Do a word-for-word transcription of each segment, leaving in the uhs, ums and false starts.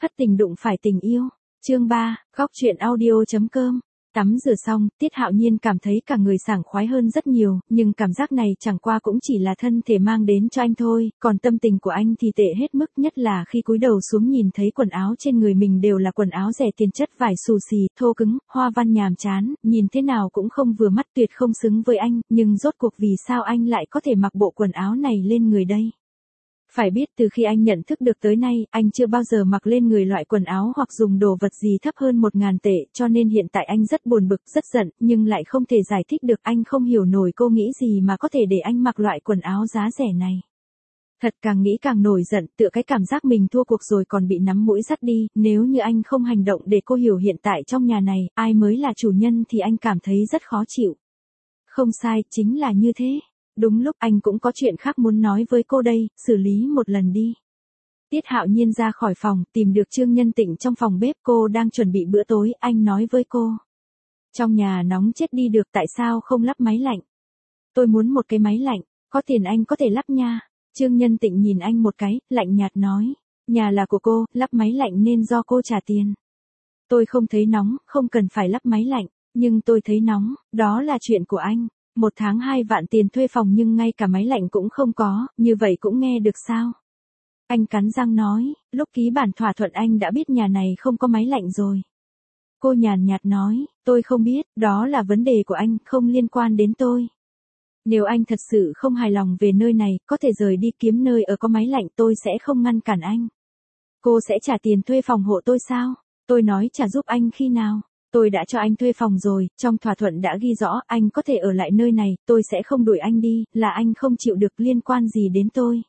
Thất tình đụng phải tình yêu. Chương ba, góc truyện audio chấm com. Tắm rửa xong, Tiết Hạo Nhiên cảm thấy cả người sảng khoái hơn rất nhiều, nhưng cảm giác này chẳng qua cũng chỉ là thân thể mang đến cho anh thôi, còn tâm tình của anh thì tệ hết mức, nhất là khi cúi đầu xuống nhìn thấy quần áo trên người mình đều là quần áo rẻ tiền chất vải xù xì, thô cứng, hoa văn nhàm chán, nhìn thế nào cũng không vừa mắt, tuyệt không xứng với anh, nhưng rốt cuộc vì sao anh lại có thể mặc bộ quần áo này lên người đây? Phải biết từ khi anh nhận thức được tới nay, anh chưa bao giờ mặc lên người loại quần áo hoặc dùng đồ vật gì thấp hơn một ngàn tệ, cho nên hiện tại anh rất buồn bực, rất giận, nhưng lại không thể giải thích được, anh không hiểu nổi cô nghĩ gì mà có thể để anh mặc loại quần áo giá rẻ này. Thật càng nghĩ càng nổi giận, tựa cái cảm giác mình thua cuộc rồi còn bị nắm mũi dắt đi, nếu như anh không hành động để cô hiểu hiện tại trong nhà này, ai mới là chủ nhân thì anh cảm thấy rất khó chịu. Không sai, chính là như thế. Đúng lúc anh cũng có chuyện khác muốn nói với cô đây, xử lý một lần đi. Tiết Hạo Nhiên ra khỏi phòng, tìm được Trương Nhân Tịnh trong phòng bếp, cô đang chuẩn bị bữa tối, anh nói với cô. Trong nhà nóng chết đi được, tại sao không lắp máy lạnh? Tôi muốn một cái máy lạnh, có tiền anh có thể lắp nha. Trương Nhân Tịnh nhìn anh một cái, lạnh nhạt nói, nhà là của cô, lắp máy lạnh nên do cô trả tiền. Tôi không thấy nóng, không cần phải lắp máy lạnh, nhưng tôi thấy nóng, đó là chuyện của anh. Một tháng hai vạn tiền thuê phòng nhưng ngay cả máy lạnh cũng không có, như vậy cũng nghe được sao? Anh cắn răng nói, lúc ký bản thỏa thuận anh đã biết nhà này không có máy lạnh rồi. Cô nhàn nhạt nói, tôi không biết, đó là vấn đề của anh, không liên quan đến tôi. Nếu anh thật sự không hài lòng về nơi này, có thể rời đi kiếm nơi ở có máy lạnh, tôi sẽ không ngăn cản anh. Cô sẽ trả tiền thuê phòng hộ tôi sao? Tôi nói trả giúp anh khi nào? Tôi đã cho anh thuê phòng rồi, trong thỏa thuận đã ghi rõ anh có thể ở lại nơi này, tôi sẽ không đuổi anh đi, là anh không chịu được, liên quan gì đến tôi.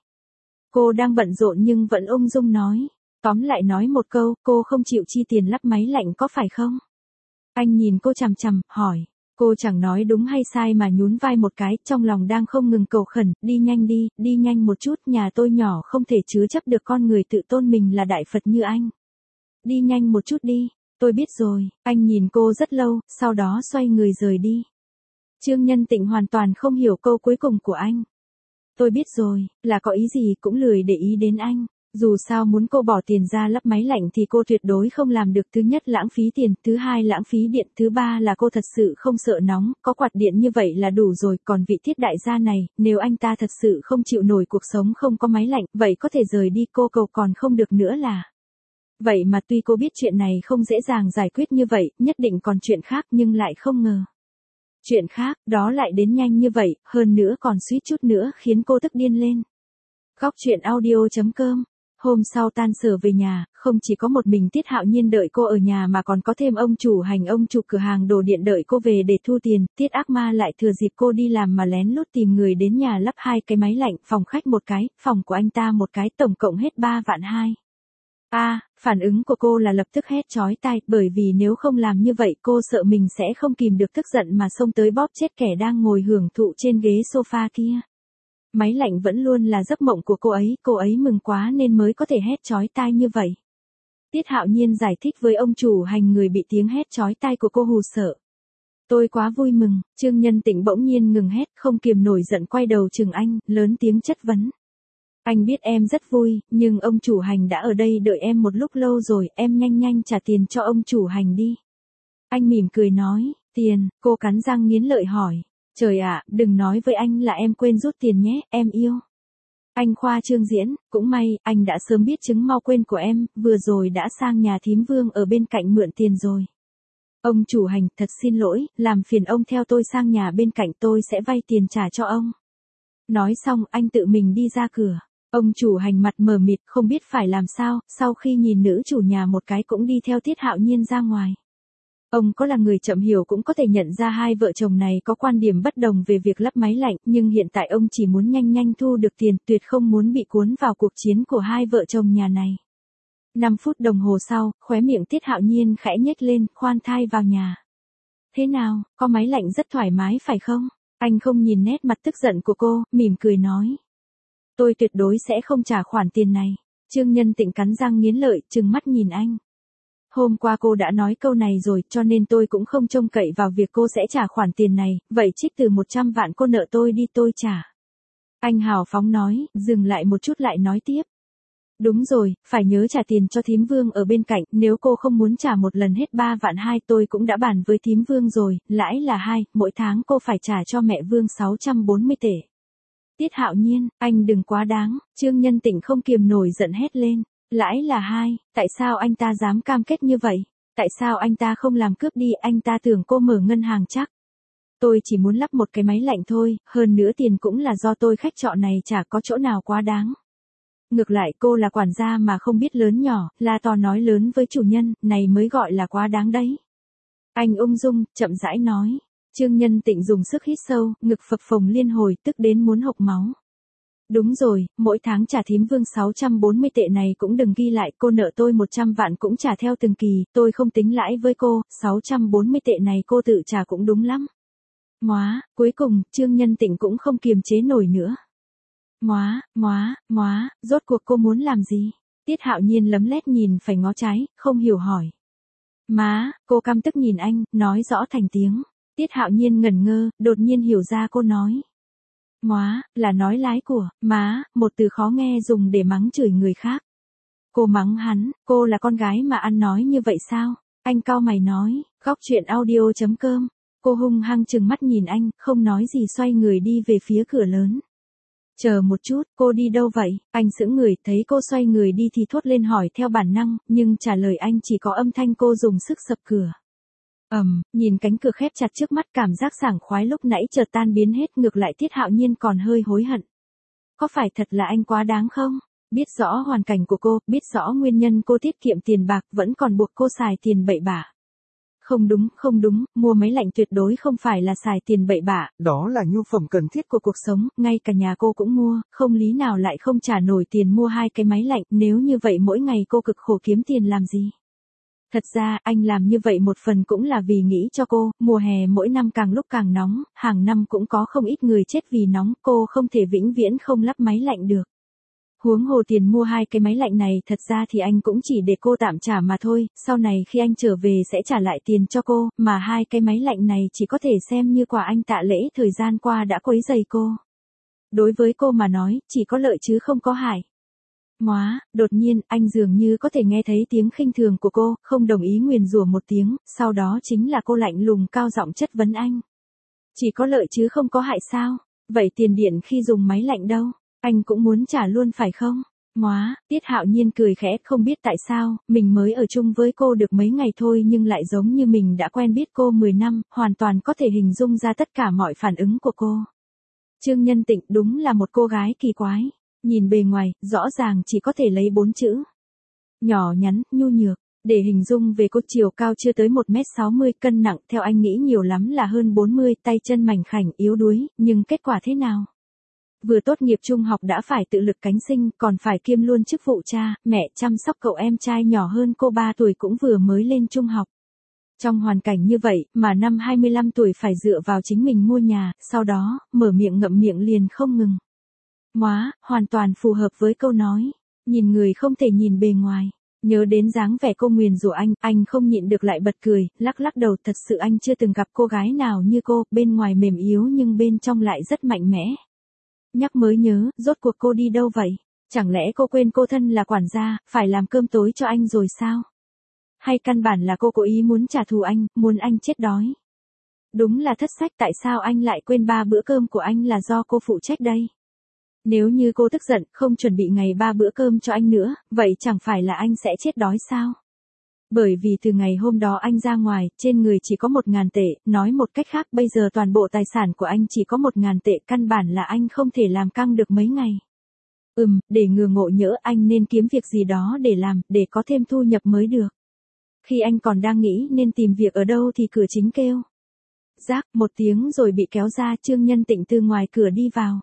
Cô đang bận rộn nhưng vẫn ung dung nói. Tóm lại nói một câu, cô không chịu chi tiền lắp máy lạnh có phải không? Anh nhìn cô chằm chằm, hỏi. Cô chẳng nói đúng hay sai mà nhún vai một cái, trong lòng đang không ngừng cầu khẩn, đi nhanh đi, đi nhanh một chút, nhà tôi nhỏ không thể chứa chấp được con người tự tôn mình là đại Phật như anh. Đi nhanh một chút đi. Tôi biết rồi, anh nhìn cô rất lâu, sau đó xoay người rời đi. Trương Nhân Tịnh hoàn toàn không hiểu câu cuối cùng của anh. Tôi biết rồi, là có ý gì cũng lười để ý đến anh. Dù sao muốn cô bỏ tiền ra lắp máy lạnh thì cô tuyệt đối không làm được, thứ nhất lãng phí tiền, thứ hai lãng phí điện, thứ ba là cô thật sự không sợ nóng, có quạt điện như vậy là đủ rồi, còn vị Tiết đại gia này, nếu anh ta thật sự không chịu nổi cuộc sống không có máy lạnh, vậy có thể rời đi, cô cầu còn không được nữa là. Vậy mà tuy cô biết chuyện này không dễ dàng giải quyết như vậy, nhất định còn chuyện khác nhưng lại không ngờ. Chuyện khác, đó lại đến nhanh như vậy, hơn nữa còn suýt chút nữa khiến cô tức điên lên. Góc truyện audio chấm com. Hôm sau tan sở về nhà, không chỉ có một mình Tiết Hạo Nhiên đợi cô ở nhà mà còn có thêm ông chủ hành, ông chủ cửa hàng đồ điện đợi cô về để thu tiền. Tiết Ác Ma lại thừa dịp cô đi làm mà lén lút tìm người đến nhà lắp hai cái máy lạnh, phòng khách một cái, phòng của anh ta một cái, tổng cộng hết ba vạn hai. A, à, phản ứng của cô là lập tức hét chói tai, bởi vì nếu không làm như vậy cô sợ mình sẽ không kìm được tức giận mà xông tới bóp chết kẻ đang ngồi hưởng thụ trên ghế sofa kia. Máy lạnh vẫn luôn là giấc mộng của cô ấy, cô ấy mừng quá nên mới có thể hét chói tai như vậy. Tiết Hạo Nhiên giải thích với ông chủ hành, người bị tiếng hét chói tai của cô hù sợ. Tôi quá vui mừng. Trương Nhân Tịnh bỗng nhiên ngừng hét, không kiềm nổi giận quay đầu chừng anh, lớn tiếng chất vấn. Anh biết em rất vui, nhưng ông chủ hành đã ở đây đợi em một lúc lâu rồi, em nhanh nhanh trả tiền cho ông chủ hành đi. Anh mỉm cười nói, tiền, cô cắn răng nghiến lợi hỏi. Trời ạ, đừng nói với anh là em quên rút tiền nhé, em yêu. Anh khoa trương diễn, cũng may, anh đã sớm biết chứng mau quên của em, vừa rồi đã sang nhà thím Vương ở bên cạnh mượn tiền rồi. Ông chủ hành, thật xin lỗi, làm phiền ông theo tôi sang nhà bên cạnh, tôi sẽ vay tiền trả cho ông. Nói xong, anh tự mình đi ra cửa. Ông chủ hành mặt mờ mịt không biết phải làm sao, sau khi nhìn nữ chủ nhà một cái cũng đi theo Tiết Hạo Nhiên ra ngoài. Ông có là người chậm hiểu cũng có thể nhận ra hai vợ chồng này có quan điểm bất đồng về việc lắp máy lạnh, nhưng hiện tại ông chỉ muốn nhanh nhanh thu được tiền, tuyệt không muốn bị cuốn vào cuộc chiến của hai vợ chồng nhà này. năm phút đồng hồ sau, khóe miệng Tiết Hạo Nhiên khẽ nhếch lên, khoan thai vào nhà. Thế nào, có máy lạnh rất thoải mái phải không? Anh không nhìn nét mặt tức giận của cô, mỉm cười nói. Tôi tuyệt đối sẽ không trả khoản tiền này. Trương Nhân Tịnh cắn răng nghiến lợi, trừng mắt nhìn anh. Hôm qua cô đã nói câu này rồi, cho nên tôi cũng không trông cậy vào việc cô sẽ trả khoản tiền này, vậy trích từ một trăm vạn cô nợ tôi đi tôi trả. Anh hào phóng nói, dừng lại một chút lại nói tiếp. Đúng rồi, phải nhớ trả tiền cho thím Vương ở bên cạnh, nếu cô không muốn trả một lần hết ba vạn hai tôi cũng đã bàn với thím Vương rồi, lãi là hai, mỗi tháng cô phải trả cho mẹ Vương sáu trăm bốn mươi tệ. Tiết Hạo Nhiên, anh đừng quá đáng, Trương Nhân Tịnh không kiềm nổi giận hét lên, lãi là hai, tại sao anh ta dám cam kết như vậy? Tại sao anh ta không làm cướp đi, anh ta tưởng cô mở ngân hàng chắc. Tôi chỉ muốn lắp một cái máy lạnh thôi, hơn nữa tiền cũng là do tôi khách trọ này chả có chỗ nào quá đáng. Ngược lại cô là quản gia mà không biết lớn nhỏ, la to nói lớn với chủ nhân, này mới gọi là quá đáng đấy. Anh ung dung, chậm rãi nói. Trương Nhân Tịnh dùng sức hít sâu, ngực phập phồng liên hồi, tức đến muốn hộc máu. Đúng rồi, mỗi tháng trả thím Vương sáu trăm bốn mươi tệ này cũng đừng ghi lại, cô nợ tôi một trăm vạn cũng trả theo từng kỳ, tôi không tính lãi với cô, sáu trăm bốn mươi tệ này cô tự trả cũng đúng lắm. Móa, cuối cùng, Trương Nhân Tịnh cũng không kiềm chế nổi nữa. Móa, móa, móa, rốt cuộc cô muốn làm gì? Tiết Hạo Nhiên lấm lét nhìn phải ngó trái, không hiểu hỏi. Má, cô căm tức nhìn anh, nói rõ thành tiếng. Tiết Hạo Nhiên ngẩn ngơ, đột nhiên hiểu ra cô nói. Móa, là nói lái của, má, một từ khó nghe dùng để mắng chửi người khác. Cô mắng hắn, cô là con gái mà ăn nói như vậy sao? Anh cau mày nói, góc chuyện audio chấm com. Cô hung hăng trừng mắt nhìn anh, không nói gì xoay người đi về phía cửa lớn. Chờ một chút, cô đi đâu vậy? Anh sững người, thấy cô xoay người đi thì thốt lên hỏi theo bản năng, nhưng trả lời anh chỉ có âm thanh cô dùng sức sập cửa. Ầm, um, nhìn cánh cửa khép chặt trước mắt, cảm giác sảng khoái lúc nãy chợt tan biến hết, ngược lại Tiết Hạo Nhiên còn hơi hối hận. Có phải thật là anh quá đáng không? Biết rõ hoàn cảnh của cô, biết rõ nguyên nhân cô tiết kiệm tiền bạc, vẫn còn buộc cô xài tiền bậy bạ. Không đúng, không đúng, mua máy lạnh tuyệt đối không phải là xài tiền bậy bạ, đó là nhu phẩm cần thiết của cuộc sống, ngay cả nhà cô cũng mua, không lý nào lại không trả nổi tiền mua hai cái máy lạnh, nếu như vậy mỗi ngày cô cực khổ kiếm tiền làm gì? Thật ra, anh làm như vậy một phần cũng là vì nghĩ cho cô, mùa hè mỗi năm càng lúc càng nóng, hàng năm cũng có không ít người chết vì nóng, cô không thể vĩnh viễn không lắp máy lạnh được. Huống hồ tiền mua hai cái máy lạnh này thật ra thì anh cũng chỉ để cô tạm trả mà thôi, sau này khi anh trở về sẽ trả lại tiền cho cô, mà hai cái máy lạnh này chỉ có thể xem như quà anh tạ lễ thời gian qua đã quấy rầy cô. Đối với cô mà nói, chỉ có lợi chứ không có hại. Móa, đột nhiên, anh dường như có thể nghe thấy tiếng khinh thường của cô, không đồng ý nguyền rủa một tiếng, sau đó chính là cô lạnh lùng cao giọng chất vấn anh. Chỉ có lợi chứ không có hại sao? Vậy tiền điện khi dùng máy lạnh đâu? Anh cũng muốn trả luôn phải không? Móa, Tiết Hạo Nhiên cười khẽ, không biết tại sao, mình mới ở chung với cô được mấy ngày thôi nhưng lại giống như mình đã quen biết cô mười năm, hoàn toàn có thể hình dung ra tất cả mọi phản ứng của cô. Trương Nhân Tịnh đúng là một cô gái kỳ quái. Nhìn bề ngoài, rõ ràng chỉ có thể lấy bốn chữ. Nhỏ nhắn, nhu nhược. Để hình dung về cô, chiều cao chưa tới một mét sáu mươi, cân nặng theo anh nghĩ nhiều lắm là hơn bốn mươi, tay chân mảnh khảnh, yếu đuối, nhưng kết quả thế nào? Vừa tốt nghiệp trung học đã phải tự lực cánh sinh, còn phải kiêm luôn chức vụ cha, mẹ chăm sóc cậu em trai nhỏ hơn cô ba tuổi cũng vừa mới lên trung học. Trong hoàn cảnh như vậy, mà năm hai mươi lăm tuổi phải dựa vào chính mình mua nhà, sau đó, mở miệng ngậm miệng liền không ngừng. Móa, hoàn toàn phù hợp với câu nói. Nhìn người không thể nhìn bề ngoài. Nhớ đến dáng vẻ cô nguyền rủa anh, anh không nhịn được lại bật cười, lắc lắc đầu, thật sự anh chưa từng gặp cô gái nào như cô, bên ngoài mềm yếu nhưng bên trong lại rất mạnh mẽ. Nhắc mới nhớ, rốt cuộc cô đi đâu vậy? Chẳng lẽ cô quên cô thân là quản gia, phải làm cơm tối cho anh rồi sao? Hay căn bản là cô cố ý muốn trả thù anh, muốn anh chết đói? Đúng là thất sách, tại sao anh lại quên ba bữa cơm của anh là do cô phụ trách đây? Nếu như cô tức giận, không chuẩn bị ngày ba bữa cơm cho anh nữa, vậy chẳng phải là anh sẽ chết đói sao? Bởi vì từ ngày hôm đó anh ra ngoài, trên người chỉ có một ngàn tệ, nói một cách khác bây giờ toàn bộ tài sản của anh chỉ có một ngàn tệ, căn bản là anh không thể làm căng được mấy ngày. Ừm, để ngừa ngộ nhỡ anh nên kiếm việc gì đó để làm, để có thêm thu nhập mới được. Khi anh còn đang nghĩ nên tìm việc ở đâu thì cửa chính kêu. Rác, một tiếng rồi bị kéo ra, Trương Nhân Tịnh từ ngoài cửa đi vào.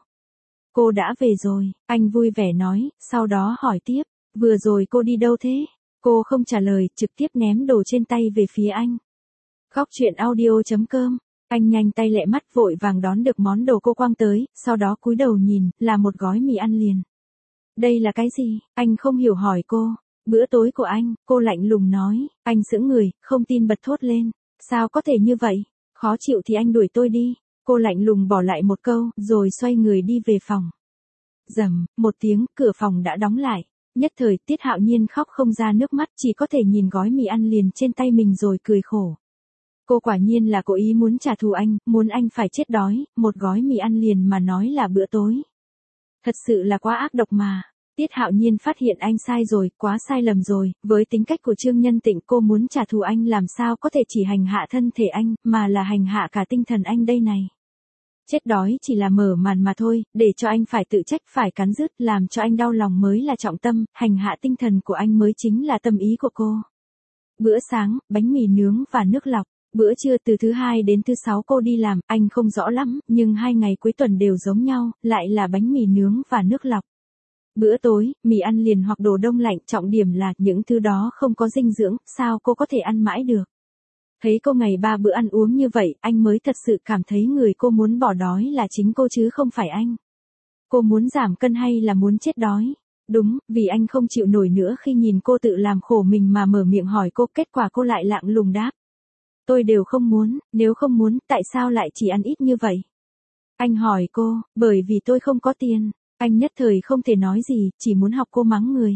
Cô đã về rồi, anh vui vẻ nói, sau đó hỏi tiếp, vừa rồi cô đi đâu thế? Cô không trả lời, trực tiếp ném đồ trên tay về phía anh. Góc chuyện audio chấm com, anh nhanh tay lẹ mắt vội vàng đón được món đồ cô quăng tới, sau đó cúi đầu nhìn, là một gói mì ăn liền. Đây là cái gì? Anh không hiểu hỏi cô. Bữa tối của anh, cô lạnh lùng nói, anh sững người, không tin bật thốt lên. Sao có thể như vậy? Khó chịu thì anh đuổi tôi đi. Cô lạnh lùng bỏ lại một câu, rồi xoay người đi về phòng. Rầm, một tiếng, cửa phòng đã đóng lại. Nhất thời Tiết Hạo Nhiên khóc không ra nước mắt, chỉ có thể nhìn gói mì ăn liền trên tay mình rồi cười khổ. Cô quả nhiên là cố ý muốn trả thù anh, muốn anh phải chết đói, một gói mì ăn liền mà nói là bữa tối. Thật sự là quá ác độc mà. Tiết Hạo Nhiên phát hiện anh sai rồi, quá sai lầm rồi, với tính cách của Trương Nhân Tịnh cô muốn trả thù anh làm sao có thể chỉ hành hạ thân thể anh, mà là hành hạ cả tinh thần anh đây này. Chết đói chỉ là mở màn mà thôi, để cho anh phải tự trách phải cắn rứt, làm cho anh đau lòng mới là trọng tâm, hành hạ tinh thần của anh mới chính là tâm ý của cô. Bữa sáng, bánh mì nướng và nước lọc. Bữa trưa từ thứ hai đến thứ sáu cô đi làm, anh không rõ lắm, nhưng hai ngày cuối tuần đều giống nhau, lại là bánh mì nướng và nước lọc. Bữa tối, mì ăn liền hoặc đồ đông lạnh, trọng điểm là những thứ đó không có dinh dưỡng, sao cô có thể ăn mãi được. Thấy cô ngày ba bữa ăn uống như vậy, anh mới thật sự cảm thấy người cô muốn bỏ đói là chính cô chứ không phải anh. Cô muốn giảm cân hay là muốn chết đói? Đúng, vì anh không chịu nổi nữa khi nhìn cô tự làm khổ mình mà mở miệng hỏi cô, kết quả cô lại lạng lùng đáp. Tôi đều không muốn, nếu không muốn, tại sao lại chỉ ăn ít như vậy? Anh hỏi cô, bởi vì tôi không có tiền. Anh nhất thời không thể nói gì, chỉ muốn học cô mắng người.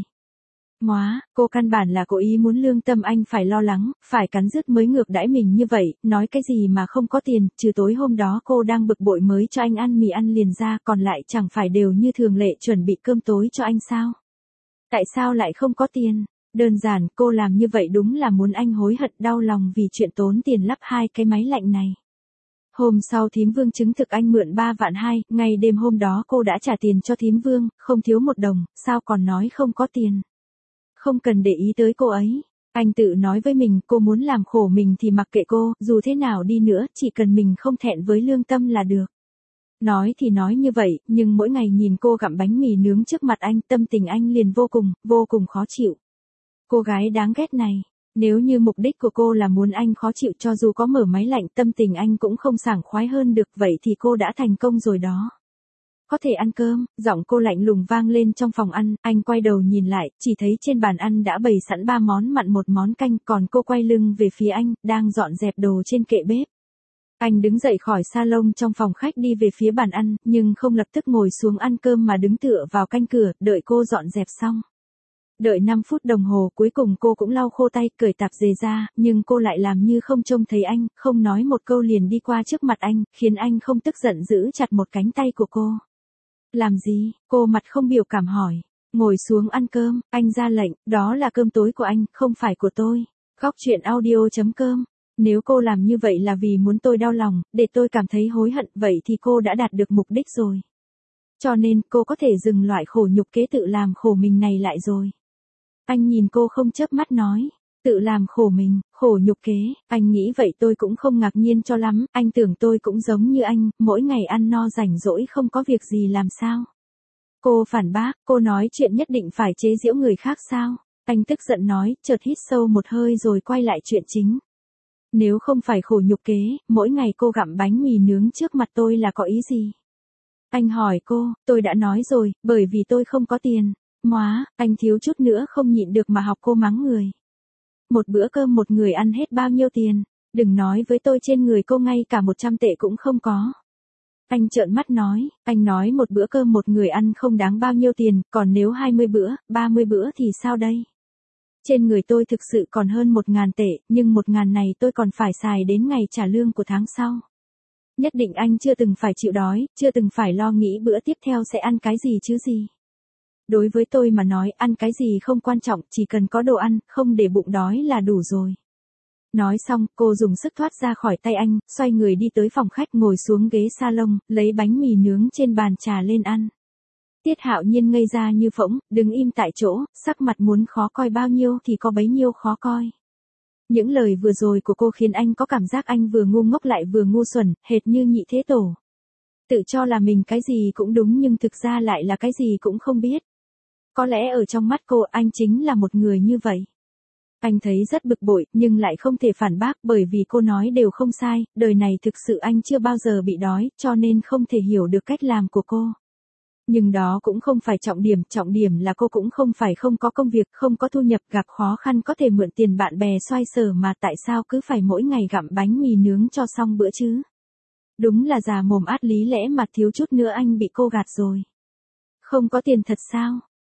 Móa, cô căn bản là cố ý muốn lương tâm anh phải lo lắng, phải cắn rứt mới ngược đãi mình như vậy, nói cái gì mà không có tiền, trừ tối hôm đó cô đang bực bội mới cho anh ăn mì ăn liền ra, còn lại chẳng phải đều như thường lệ chuẩn bị cơm tối cho anh sao? Tại sao lại không có tiền? Đơn giản, cô làm như vậy đúng là muốn anh hối hận đau lòng vì chuyện tốn tiền lắp hai cái máy lạnh này. Hôm sau thím Vương chứng thực anh mượn ba vạn hai, ngày đêm hôm đó cô đã trả tiền cho thím Vương, không thiếu một đồng, sao còn nói không có tiền. Không cần để ý tới cô ấy. Anh tự nói với mình, cô muốn làm khổ mình thì mặc kệ cô, dù thế nào đi nữa, chỉ cần mình không thẹn với lương tâm là được. Nói thì nói như vậy, nhưng mỗi ngày nhìn cô gặm bánh mì nướng trước mặt anh, tâm tình anh liền vô cùng, vô cùng khó chịu. Cô gái đáng ghét này, nếu như mục đích của cô là muốn anh khó chịu cho dù có mở máy lạnh tâm tình anh cũng không sảng khoái hơn được, vậy thì cô đã thành công rồi đó. Có thể ăn cơm, giọng cô lạnh lùng vang lên trong phòng ăn, anh quay đầu nhìn lại, chỉ thấy trên bàn ăn đã bày sẵn ba món mặn một món canh, còn cô quay lưng về phía anh, đang dọn dẹp đồ trên kệ bếp. Anh đứng dậy khỏi salon trong phòng khách đi về phía bàn ăn, nhưng không lập tức ngồi xuống ăn cơm mà đứng tựa vào canh cửa, đợi cô dọn dẹp xong. Đợi năm phút đồng hồ cuối cùng cô cũng lau khô tay, cởi tạp dề ra, nhưng cô lại làm như không trông thấy anh, không nói một câu liền đi qua trước mặt anh, khiến anh không tức giận giữ chặt một cánh tay của cô. Làm gì? Cô mặt không biểu cảm hỏi. Ngồi xuống ăn cơm, anh ra lệnh, đó là cơm tối của anh, không phải của tôi. Góc truyện audio chấm com. Nếu cô làm như vậy là vì muốn tôi đau lòng, để tôi cảm thấy hối hận, vậy thì cô đã đạt được mục đích rồi. Cho nên, cô có thể dừng loại khổ nhục kế tự làm khổ mình này lại rồi. Anh nhìn cô không chớp mắt nói, tự làm khổ mình, khổ nhục kế, anh nghĩ vậy tôi cũng không ngạc nhiên cho lắm, anh tưởng tôi cũng giống như anh, mỗi ngày ăn no rảnh rỗi không có việc gì làm sao. Cô phản bác, cô nói chuyện nhất định phải chế giễu người khác sao? Anh tức giận nói, chợt hít sâu một hơi rồi quay lại chuyện chính. Nếu không phải khổ nhục kế, mỗi ngày cô gặm bánh mì nướng trước mặt tôi là có ý gì? Anh hỏi cô, tôi đã nói rồi, bởi vì tôi không có tiền. Móa, anh thiếu chút nữa không nhịn được mà học cô mắng người. Một bữa cơm một người ăn hết bao nhiêu tiền? Đừng nói với tôi trên người cô ngay cả một trăm tệ cũng không có. Anh trợn mắt nói, anh nói một bữa cơm một người ăn không đáng bao nhiêu tiền, còn nếu hai mươi bữa, ba mươi bữa thì sao đây? Trên người tôi thực sự còn hơn một ngàn tệ, nhưng một ngàn này tôi còn phải xài đến ngày trả lương của tháng sau. Nhất định anh chưa từng phải chịu đói, chưa từng phải lo nghĩ bữa tiếp theo sẽ ăn cái gì chứ gì. Đối với tôi mà nói, ăn cái gì không quan trọng, chỉ cần có đồ ăn, không để bụng đói là đủ rồi. Nói xong, cô dùng sức thoát ra khỏi tay anh, xoay người đi tới phòng khách ngồi xuống ghế salon, lấy bánh mì nướng trên bàn trà lên ăn. Tiết Hạo Nhiên ngây ra như phỗng, đứng im tại chỗ, sắc mặt muốn khó coi bao nhiêu thì có bấy nhiêu khó coi. Những lời vừa rồi của cô khiến anh có cảm giác anh vừa ngu ngốc lại vừa ngu xuẩn, hệt như Nhị Thế Tổ. Tự cho là mình cái gì cũng đúng nhưng thực ra lại là cái gì cũng không biết. Có lẽ ở trong mắt cô anh chính là một người như vậy. Anh thấy rất bực bội nhưng lại không thể phản bác bởi vì cô nói đều không sai, đời này thực sự anh chưa bao giờ bị đói cho nên không thể hiểu được cách làm của cô. Nhưng đó cũng không phải trọng điểm, trọng điểm là cô cũng không phải không có công việc, không có thu nhập, gặp khó khăn có thể mượn tiền bạn bè xoay sở mà tại sao cứ phải mỗi ngày gặm bánh mì nướng cho xong bữa chứ. Đúng là già mồm át lý lẽ mà thiếu chút nữa anh bị cô gạt rồi. Không có tiền thật sao?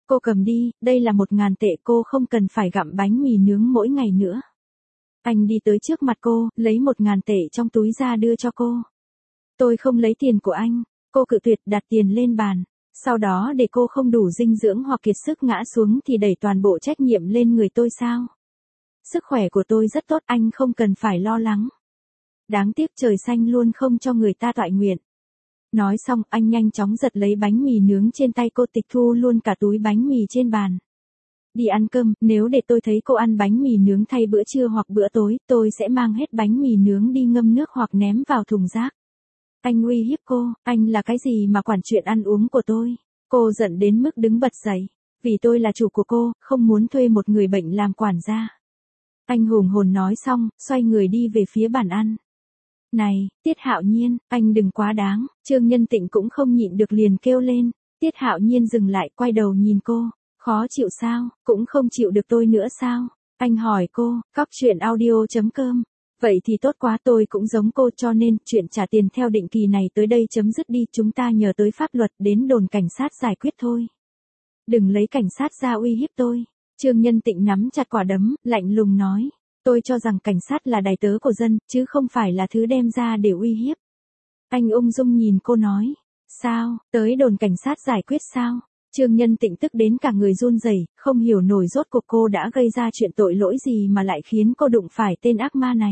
Cô cầm đi, đây là một ngàn tệ, cô không cần phải gặm bánh mì nướng mỗi ngày nữa. Anh đi tới trước mặt cô, lấy một ngàn tệ trong túi ra đưa cho cô. Tôi không lấy tiền của anh. Cô cự tuyệt, đặt tiền lên bàn. Sau đó để cô không đủ dinh dưỡng hoặc kiệt sức ngã xuống thì đẩy toàn bộ trách nhiệm lên người tôi sao? Sức khỏe của tôi rất tốt, anh không cần phải lo lắng. Đáng tiếc trời xanh luôn không cho người ta toại nguyện. Nói xong, anh nhanh chóng giật lấy bánh mì nướng trên tay cô, tịch thu luôn cả túi bánh mì trên bàn. Đi ăn cơm, nếu để tôi thấy cô ăn bánh mì nướng thay bữa trưa hoặc bữa tối, tôi sẽ mang hết bánh mì nướng đi ngâm nước hoặc ném vào thùng rác. Anh uy hiếp cô, anh là cái gì mà quản chuyện ăn uống của tôi? Cô giận đến mức đứng bật dậy. Vì tôi là chủ của cô, không muốn thuê một người bệnh làm quản gia. Anh hùng hồn nói xong, xoay người đi về phía bàn ăn. Này, Tiết Hạo Nhiên, anh đừng quá đáng. Trương Nhân Tịnh cũng không nhịn được liền kêu lên. Tiết Hạo Nhiên dừng lại, quay đầu nhìn cô. Khó chịu sao, cũng không chịu được tôi nữa sao? Anh hỏi cô, cóc truyện audio chấm com. Vậy thì tốt quá, tôi cũng giống cô, cho nên chuyện trả tiền theo định kỳ này tới đây chấm dứt đi, chúng ta nhờ tới pháp luật đến đồn cảnh sát giải quyết thôi. Đừng lấy cảnh sát ra uy hiếp tôi. Trương Nhân Tịnh nắm chặt quả đấm, lạnh lùng nói. Tôi cho rằng cảnh sát là đầy tớ của dân, chứ không phải là thứ đem ra để uy hiếp. Anh ung dung nhìn cô nói. Sao, tới đồn cảnh sát giải quyết sao? Trương Nhân Tịnh tức đến cả người run rẩy, không hiểu nổi rốt cuộc cô đã gây ra chuyện tội lỗi gì mà lại khiến cô đụng phải tên ác ma này.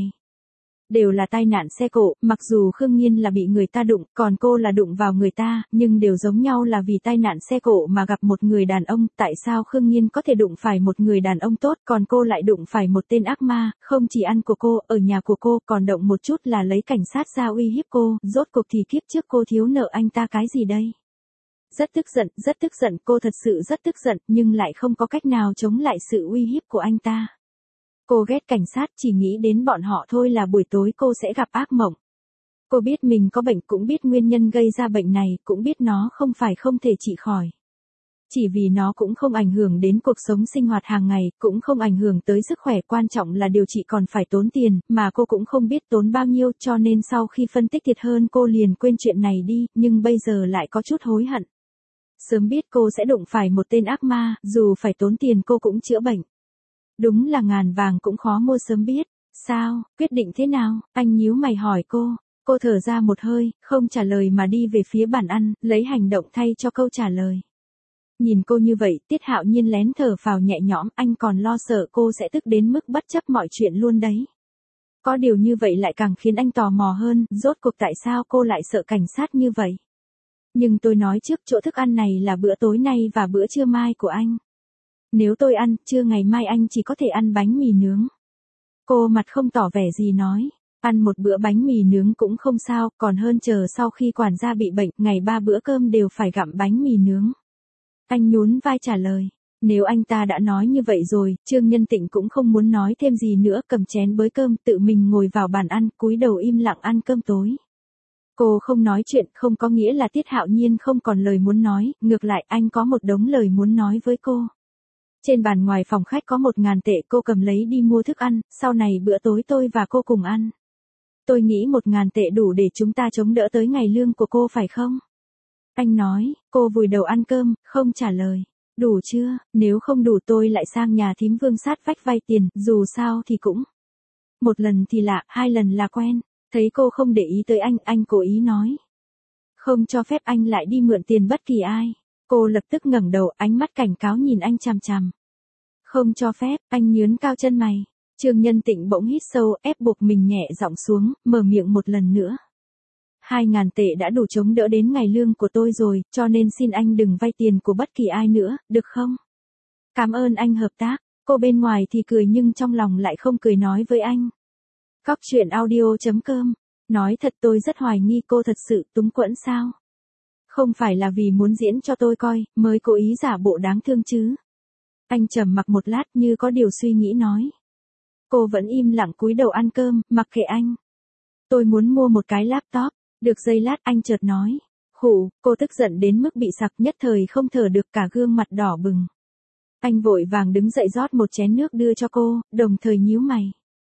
Đều là tai nạn xe cộ, mặc dù Khương Nhiên là bị người ta đụng, còn cô là đụng vào người ta, nhưng đều giống nhau là vì tai nạn xe cộ mà gặp một người đàn ông. Tại sao Khương Nhiên có thể đụng phải một người đàn ông tốt, còn cô lại đụng phải một tên ác ma, không chỉ ăn của cô, ở nhà của cô, còn động một chút là lấy cảnh sát ra uy hiếp cô, rốt cuộc thì kiếp trước cô thiếu nợ anh ta cái gì đây? Rất tức giận, rất tức giận, cô thật sự rất tức giận, nhưng lại không có cách nào chống lại sự uy hiếp của anh ta. Cô ghét cảnh sát, chỉ nghĩ đến bọn họ thôi là buổi tối cô sẽ gặp ác mộng. Cô biết mình có bệnh, cũng biết nguyên nhân gây ra bệnh này, cũng biết nó không phải không thể trị khỏi. Chỉ vì nó cũng không ảnh hưởng đến cuộc sống sinh hoạt hàng ngày, cũng không ảnh hưởng tới sức khỏe, quan trọng là điều trị còn phải tốn tiền, mà cô cũng không biết tốn bao nhiêu, cho nên sau khi phân tích thiệt hơn cô liền quên chuyện này đi, nhưng bây giờ lại có chút hối hận. Sớm biết cô sẽ đụng phải một tên ác ma, dù phải tốn tiền cô cũng chữa bệnh. Đúng là ngàn vàng cũng khó mua sớm biết. Sao, quyết định thế nào? Anh nhíu mày hỏi cô. Cô thở ra một hơi, không trả lời mà đi về phía bàn ăn, lấy hành động thay cho câu trả lời. Nhìn cô như vậy, Tiết Hạo Nhiên lén thở phào nhẹ nhõm, anh còn lo sợ cô sẽ tức đến mức bất chấp mọi chuyện luôn đấy. Có điều như vậy lại càng khiến anh tò mò hơn, rốt cuộc tại sao cô lại sợ cảnh sát như vậy? Nhưng tôi nói trước, chỗ thức ăn này là bữa tối nay và bữa trưa mai của anh. Nếu tôi ăn, trưa ngày mai anh chỉ có thể ăn bánh mì nướng. Cô mặt không tỏ vẻ gì nói. Ăn một bữa bánh mì nướng cũng không sao, còn hơn chờ sau khi quản gia bị bệnh, ngày ba bữa cơm đều phải gặm bánh mì nướng. Anh nhún vai trả lời. Nếu anh ta đã nói như vậy rồi, Trương Nhân Tịnh cũng không muốn nói thêm gì nữa, cầm chén bới cơm, tự mình ngồi vào bàn ăn, cúi đầu im lặng ăn cơm tối. Cô không nói chuyện không có nghĩa là Tiết Hạo Nhiên không còn lời muốn nói, ngược lại anh có một đống lời muốn nói với cô. Trên bàn ngoài phòng khách có một ngàn tệ, cô cầm lấy đi mua thức ăn, sau này bữa tối tôi và cô cùng ăn. Tôi nghĩ một ngàn tệ đủ để chúng ta chống đỡ tới ngày lương của cô phải không? Anh nói, cô vùi đầu ăn cơm, không trả lời. Đủ chưa, nếu không đủ tôi lại sang nhà thím Vương sát vách vay tiền, dù sao thì cũng. Một lần thì lạ, hai lần là quen. Thấy cô không để ý tới anh, anh cố ý nói. Không cho phép anh lại đi mượn tiền bất kỳ ai. Cô lập tức ngẩng đầu, ánh mắt cảnh cáo nhìn anh chằm chằm. Không cho phép, anh nhướn cao chân mày. Trương Nhân Tịnh bỗng hít sâu, ép buộc mình nhẹ giọng xuống, mở miệng một lần nữa. Hai ngàn tệ đã đủ chống đỡ đến ngày lương của tôi rồi, cho nên xin anh đừng vay tiền của bất kỳ ai nữa, được không? Cảm ơn anh hợp tác. Cô bên ngoài thì cười nhưng trong lòng lại không cười nói với anh. Cóc truyện audio chấm com. Nói thật tôi rất hoài nghi cô thật sự túng quẫn sao? Không phải là vì muốn diễn cho tôi coi, mới cố ý giả bộ đáng thương chứ? Anh trầm mặc một lát như có điều suy nghĩ nói. Cô vẫn im lặng cúi đầu ăn cơm, mặc kệ anh. Tôi muốn mua một cái laptop. Được giây lát anh chợt nói. Khụ, cô tức giận đến mức bị sặc, nhất thời không thở được, cả gương mặt đỏ bừng. Anh vội vàng đứng dậy rót một chén nước đưa cho cô, đồng thời nhíu mày.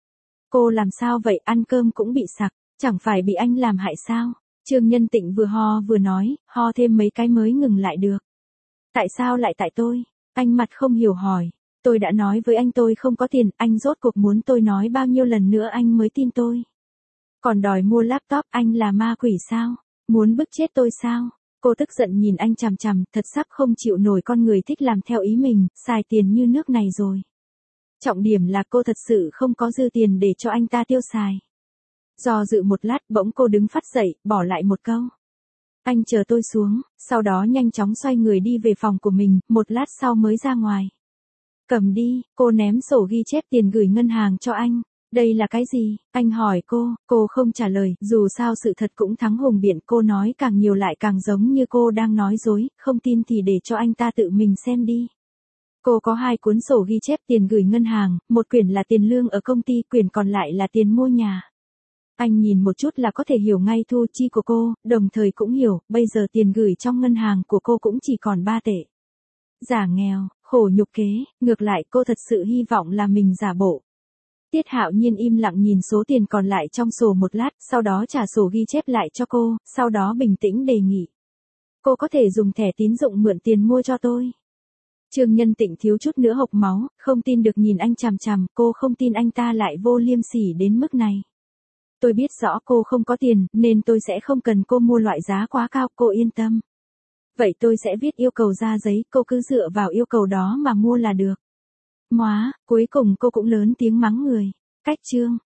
Cô làm sao vậy, ăn cơm cũng bị sặc, chẳng phải bị anh làm hại sao? Trương Nhân Tịnh vừa ho vừa nói, ho thêm mấy cái mới ngừng lại được. Tại sao lại tại tôi? Anh mặt không hiểu hỏi. Tôi đã nói với anh tôi không có tiền, anh rốt cuộc muốn tôi nói bao nhiêu lần nữa anh mới tin tôi. Còn đòi mua laptop, anh là ma quỷ sao? Muốn bức chết tôi sao? Cô tức giận nhìn anh chằm chằm, thật sắp không chịu nổi con người thích làm theo ý mình, xài tiền như nước này rồi. Trọng điểm là cô thật sự không có dư tiền để cho anh ta tiêu xài. Do dự một lát, bỗng cô đứng phắt dậy, bỏ lại một câu. Anh chờ tôi xuống, sau đó nhanh chóng xoay người đi về phòng của mình, một lát sau mới ra ngoài. Cầm đi, cô ném sổ ghi chép tiền gửi ngân hàng cho anh. Đây là cái gì? Anh hỏi cô, cô không trả lời, dù sao sự thật cũng thắng hùng biện, cô nói càng nhiều lại càng giống như cô đang nói dối, không tin thì để cho anh ta tự mình xem đi. Cô có hai cuốn sổ ghi chép tiền gửi ngân hàng, một quyển là tiền lương ở công ty, quyển còn lại là tiền mua nhà. Anh nhìn một chút là có thể hiểu ngay thu chi của cô, đồng thời cũng hiểu, bây giờ tiền gửi trong ngân hàng của cô cũng chỉ còn ba tệ. Giả nghèo, khổ nhục kế, ngược lại cô thật sự hy vọng là mình giả bộ. Tiết Hạo Nhiên im lặng nhìn số tiền còn lại trong sổ một lát, sau đó trả sổ ghi chép lại cho cô, sau đó bình tĩnh đề nghị. Cô có thể dùng thẻ tín dụng mượn tiền mua cho tôi. Trương Nhân Tịnh thiếu chút nữa hộc máu, không tin được nhìn anh chằm chằm, cô không tin anh ta lại vô liêm sỉ đến mức này. Tôi biết rõ cô không có tiền, nên tôi sẽ không cần cô mua loại giá quá cao, cô yên tâm. Vậy tôi sẽ viết yêu cầu ra giấy, cô cứ dựa vào yêu cầu đó mà mua là được. Móa, cuối cùng cô cũng lớn tiếng mắng người. Cách chương.